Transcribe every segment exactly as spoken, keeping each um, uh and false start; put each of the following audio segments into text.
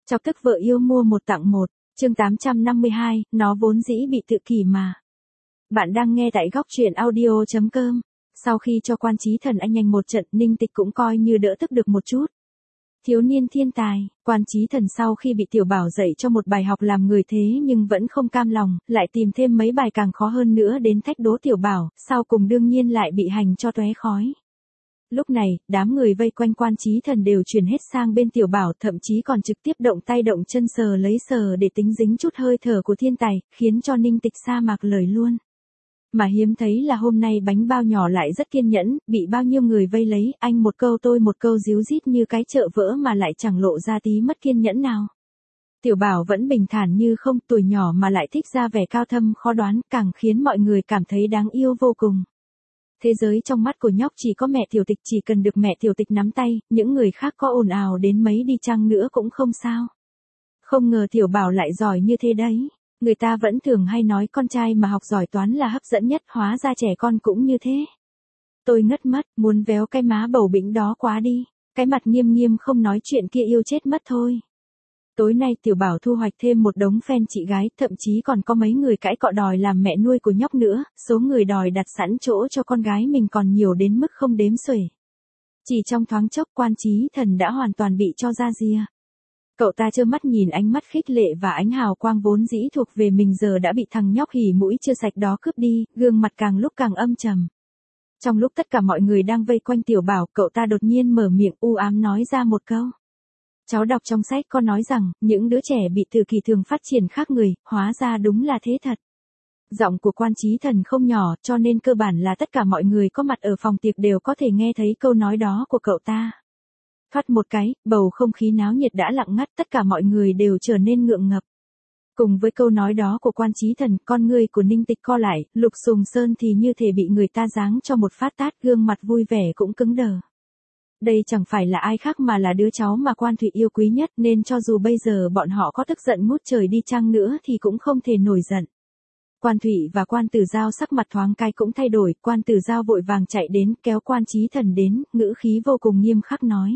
Chọc tức vợ yêu mua một tặng một, chương tám trăm năm mươi hai, nó vốn dĩ bị tự kỷ mà. Bạn đang nghe tại góc truyện audio chấm com. Sau khi cho Quan Chí Thần anh nhanh một trận, Ninh Tịch cũng coi như đỡ tức được một chút. Thiếu niên thiên tài, Quan Chí Thần sau khi bị Tiểu Bảo dạy cho một bài học làm người thế nhưng vẫn không cam lòng, lại tìm thêm mấy bài càng khó hơn nữa đến thách đố Tiểu Bảo, sau cùng đương nhiên lại bị hành cho tóe khói. Lúc này, đám người vây quanh Quan Chí Thần đều chuyển hết sang bên Tiểu Bảo, thậm chí còn trực tiếp động tay động chân sờ lấy sờ để tính dính chút hơi thở của thiên tài, khiến cho Ninh Tịch sa mạc lời luôn. Mà hiếm thấy là hôm nay bánh bao nhỏ lại rất kiên nhẫn, bị bao nhiêu người vây lấy, anh một câu tôi một câu díu dít như cái chợ vỡ mà lại chẳng lộ ra tí mất kiên nhẫn nào. Tiểu Bảo vẫn bình thản như không, tuổi nhỏ mà lại thích ra vẻ cao thâm khó đoán, càng khiến mọi người cảm thấy đáng yêu vô cùng. Thế giới trong mắt của nhóc chỉ có mẹ Tiểu Tịch, chỉ cần được mẹ Tiểu Tịch nắm tay, những người khác có ồn ào đến mấy đi chăng nữa cũng không sao. Không ngờ Tiểu Bảo lại giỏi như thế đấy. Người ta vẫn thường hay nói con trai mà học giỏi toán là hấp dẫn nhất, hóa ra trẻ con cũng như thế. Tôi ngất mất, muốn véo cái má bầu bĩnh đó quá đi. Cái mặt nghiêm nghiêm không nói chuyện kia yêu chết mất thôi. Tối nay Tiểu Bảo thu hoạch thêm một đống fan chị gái, thậm chí còn có mấy người cãi cọ đòi làm mẹ nuôi của nhóc nữa, số người đòi đặt sẵn chỗ cho con gái mình còn nhiều đến mức không đếm xuể. Chỉ trong thoáng chốc Quan Chí Thần đã hoàn toàn bị cho ra ria. Cậu ta trơ mắt nhìn ánh mắt khích lệ và ánh hào quang vốn dĩ thuộc về mình giờ đã bị thằng nhóc hỉ mũi chưa sạch đó cướp đi, gương mặt càng lúc càng âm trầm. Trong lúc tất cả mọi người đang vây quanh Tiểu Bảo, cậu ta đột nhiên mở miệng u ám nói ra một câu. Cháu đọc trong sách có nói rằng, những đứa trẻ bị tự kỷ thường phát triển khác người, hóa ra đúng là thế thật. Giọng của Quan Chí Thần không nhỏ, cho nên cơ bản là tất cả mọi người có mặt ở phòng tiệc đều có thể nghe thấy câu nói đó của cậu ta. Thoát một cái, bầu không khí náo nhiệt đã lặng ngắt, tất cả mọi người đều trở nên ngượng ngập. Cùng với câu nói đó của Quan Chí Thần, con người của Ninh Tịch co lại, Lục Sùng Sơn thì như thể bị người ta giáng cho một phát tát, gương mặt vui vẻ cũng cứng đờ. Đây chẳng phải là ai khác mà là đứa cháu mà Quan Thụy yêu quý nhất, nên cho dù bây giờ bọn họ có tức giận ngút trời đi chăng nữa thì cũng không thể nổi giận. Quan Thụy và Quan Tử Giao sắc mặt thoáng cái cũng thay đổi, Quan Tử Giao vội vàng chạy đến, kéo Quan Chí Thần đến, ngữ khí vô cùng nghiêm khắc nói.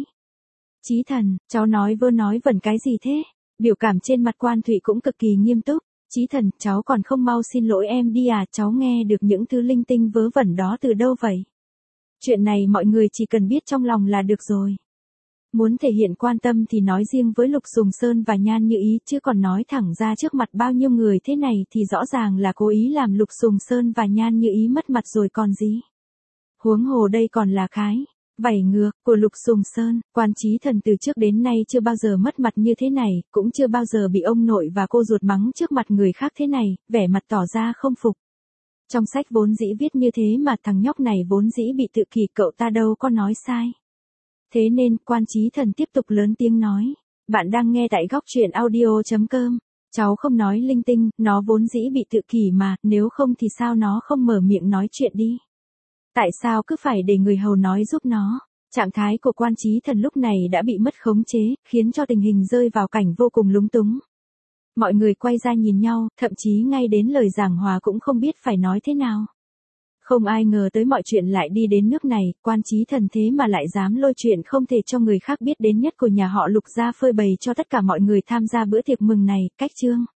Chí Thần, cháu nói vơ nói vẩn cái gì thế? Biểu cảm trên mặt Quan Thụy cũng cực kỳ nghiêm túc. Chí Thần, cháu còn không mau xin lỗi em đi à, cháu nghe được những thứ linh tinh vớ vẩn đó từ đâu vậy? Chuyện này mọi người chỉ cần biết trong lòng là được rồi. Muốn thể hiện quan tâm thì nói riêng với Lục Sùng Sơn và Nhan Như Ý, chứ còn nói thẳng ra trước mặt bao nhiêu người thế này thì rõ ràng là cố ý làm Lục Sùng Sơn và Nhan Như Ý mất mặt rồi còn gì. Huống hồ đây còn là cái vảy ngược của Lục Sùng Sơn. Quan Chí Thần từ trước đến nay chưa bao giờ mất mặt như thế này, cũng chưa bao giờ bị ông nội và cô ruột mắng trước mặt người khác thế này, vẻ mặt tỏ ra không phục. Trong sách vốn dĩ viết như thế mà thằng nhóc này vốn dĩ bị tự kỷ, cậu ta đâu có nói sai. Thế nên, Quan Chí Thần tiếp tục lớn tiếng nói. Bạn đang nghe tại góc truyện audio chấm com. Cháu không nói linh tinh, nó vốn dĩ bị tự kỷ mà, nếu không thì sao nó không mở miệng nói chuyện đi. Tại sao cứ phải để người hầu nói giúp nó? Trạng thái của Quan Chí Thần lúc này đã bị mất khống chế, khiến cho tình hình rơi vào cảnh vô cùng lúng túng. Mọi người quay ra nhìn nhau, thậm chí ngay đến lời giảng hòa cũng không biết phải nói thế nào. Không ai ngờ tới mọi chuyện lại đi đến nước này, Quan Chí Thần thế mà lại dám lôi chuyện không thể cho người khác biết đến nhất của nhà họ Lục ra phơi bày cho tất cả mọi người tham gia bữa tiệc mừng này, cách chương.